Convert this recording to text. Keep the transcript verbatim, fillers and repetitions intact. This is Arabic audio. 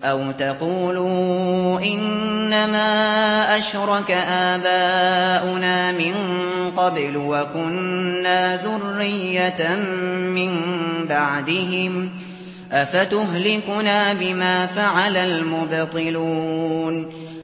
أَوْ تَقُولُوا إِنَّمَا أَشْرَكَ آبَاؤُنَا مِن قَبْلُ وَكُنَّا ذُرِّيَّةً مِّن بَعْدِهِمْ ۖ أَفَتُهْلِكُنَا بِمَا فَعَلَ الْمُبْطِلُونَ